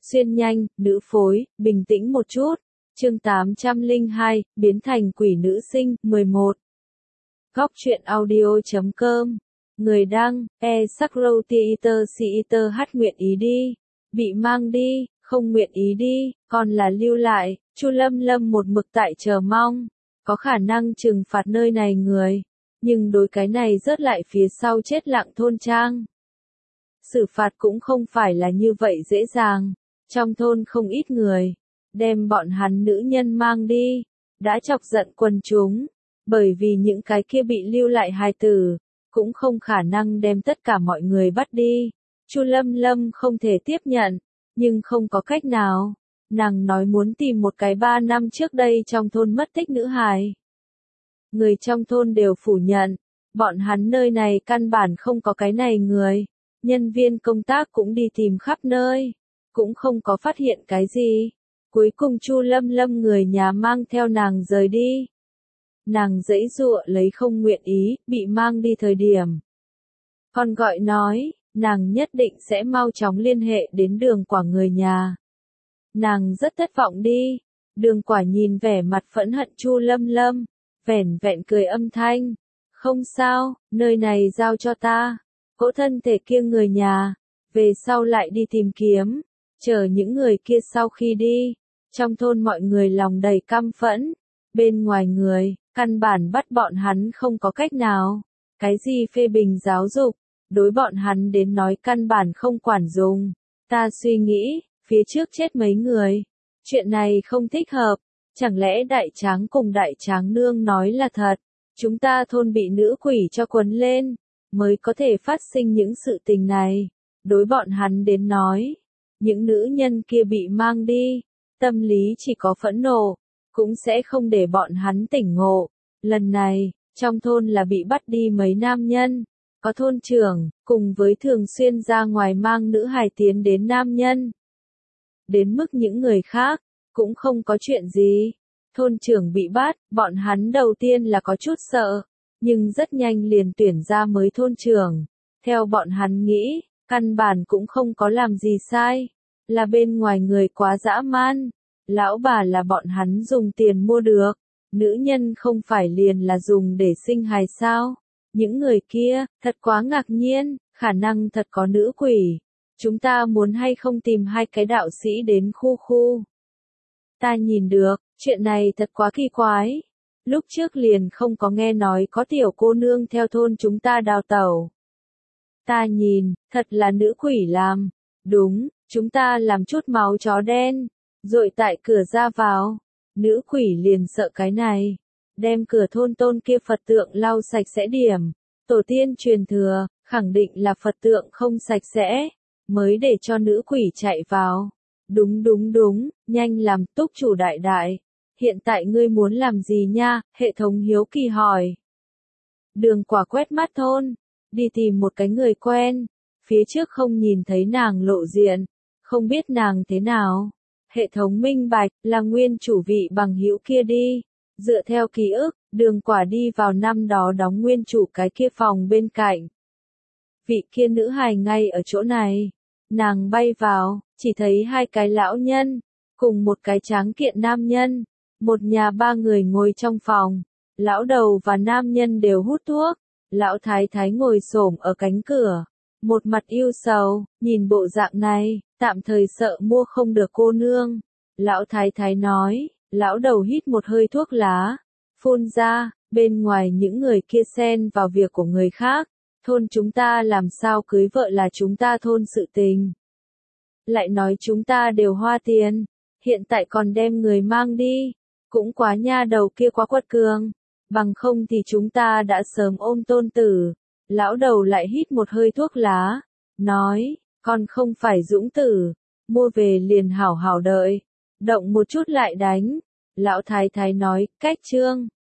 Xuyên nhanh, nữ phối, bình tĩnh một chút. Chương 802, biến thành quỷ nữ sinh, 11. Góc truyện audio.com. Người đăng, Sakroteater nguyện ý đi. Bị mang đi, không nguyện ý đi, còn là lưu lại. Chu Lâm Lâm một mực tại chờ mong. Có khả năng trừng phạt nơi này người. Nhưng đối cái này rớt lại phía sau chết lặng thôn trang. Xử phạt cũng không phải là như vậy dễ dàng. Trong thôn không ít người. Đem bọn hắn nữ nhân mang đi. Đã chọc giận quần chúng. Bởi vì những cái kia bị lưu lại hài tử. Cũng không khả năng đem tất cả mọi người bắt đi. Chu Lâm Lâm không thể tiếp nhận. Nhưng không có cách nào. Nàng nói muốn tìm một cái 3 năm trước đây trong thôn mất tích nữ hài. Người trong thôn đều phủ nhận. Bọn hắn nơi này căn bản không có cái này người. Nhân viên công tác cũng đi tìm khắp nơi. Cũng không có phát hiện cái gì. Cuối cùng Chu Lâm Lâm người nhà mang theo nàng rời đi. Nàng giãy giụa lấy không nguyện ý, bị mang đi thời điểm. Còn gọi nói, nàng nhất định sẽ mau chóng liên hệ đến Đường Quả người nhà. Nàng rất thất vọng đi. Đường Quả nhìn vẻ mặt phẫn hận Chu Lâm Lâm, vẻn vẹn cười âm thanh. Không sao, nơi này giao cho ta. Cỗ thân thể kia người nhà, về sau lại đi tìm kiếm. Chờ những người kia sau khi đi, trong thôn mọi người lòng đầy căm phẫn. Bên ngoài người, căn bản bắt bọn hắn không có cách nào. Cái gì phê bình giáo dục, đối bọn hắn đến nói căn bản không quản dùng. Ta suy nghĩ, phía trước chết mấy người. Chuyện này không thích hợp. Chẳng lẽ đại tráng cùng đại tráng nương nói là thật. Chúng ta thôn bị nữ quỷ cho quấn lên, mới có thể phát sinh những sự tình này. Đối bọn hắn đến nói, những nữ nhân kia bị mang đi, tâm lý chỉ có phẫn nộ, cũng sẽ không để bọn hắn tỉnh ngộ. Lần này, trong thôn là bị bắt đi mấy nam nhân, có thôn trưởng, cùng với thường xuyên ra ngoài mang nữ hài tiến đến nam nhân. Đến mức những người khác, cũng không có chuyện gì. Thôn trưởng bị bắt, bọn hắn đầu tiên là có chút sợ, nhưng rất nhanh liền tuyển ra mới thôn trưởng. Theo bọn hắn nghĩ, căn bản cũng không có làm gì sai, là bên ngoài người quá dã man. Lão bà là bọn hắn dùng tiền mua được, nữ nhân không phải liền là dùng để sinh hài sao? Những người kia, thật quá ngạc nhiên, khả năng thật có nữ quỷ. Chúng ta muốn hay không tìm hai cái đạo sĩ đến khu. Ta nhìn được, chuyện này thật quá kỳ quái. Lúc trước liền không có nghe nói có tiểu cô nương theo thôn chúng ta đào tẩu. Ta nhìn, thật là nữ quỷ làm. Đúng, chúng ta làm chút máu chó đen, dội tại cửa ra vào. Nữ quỷ liền sợ cái này. Đem cửa thôn tôn kia Phật tượng lau sạch sẽ điểm. Tổ tiên truyền thừa, khẳng định là Phật tượng không sạch sẽ, mới để cho nữ quỷ chạy vào. Đúng, nhanh làm, túc chủ đại đại. Hiện tại ngươi muốn làm gì nha? Hệ thống hiếu kỳ hỏi. Đường Quả quét mắt thôn, đi tìm một cái người quen. Phía trước không nhìn thấy nàng lộ diện, không biết nàng thế nào. Hệ thống minh bạch, là nguyên chủ vị bằng hữu kia đi. Dựa theo ký ức, Đường Quả đi vào năm đó đóng nguyên chủ cái kia phòng bên cạnh. Vị kia nữ hài ngay ở chỗ này. Nàng bay vào, chỉ thấy hai cái lão nhân, cùng một cái tráng kiện nam nhân. Một nhà ba người ngồi trong phòng. Lão đầu và nam nhân đều hút thuốc. Lão thái thái ngồi xổm ở cánh cửa. Một mặt yêu sầu, nhìn bộ dạng này, tạm thời sợ mua không được cô nương. Lão thái thái nói, lão đầu hít một hơi thuốc lá. Phun ra, bên ngoài những người kia xen vào việc của người khác. Thôn chúng ta làm sao cưới vợ là chúng ta thôn sự tình. Lại nói chúng ta đều hoa tiền. Hiện tại còn đem người mang đi. Cũng quá nha, đầu kia quá quật cường. Bằng không thì chúng ta đã sớm ôm tôn tử. Lão đầu lại hít một hơi thuốc lá. Nói, con không phải dũng tử. Mua về liền hảo hảo đợi. Động một chút lại đánh. Lão thái thái nói, cách trương,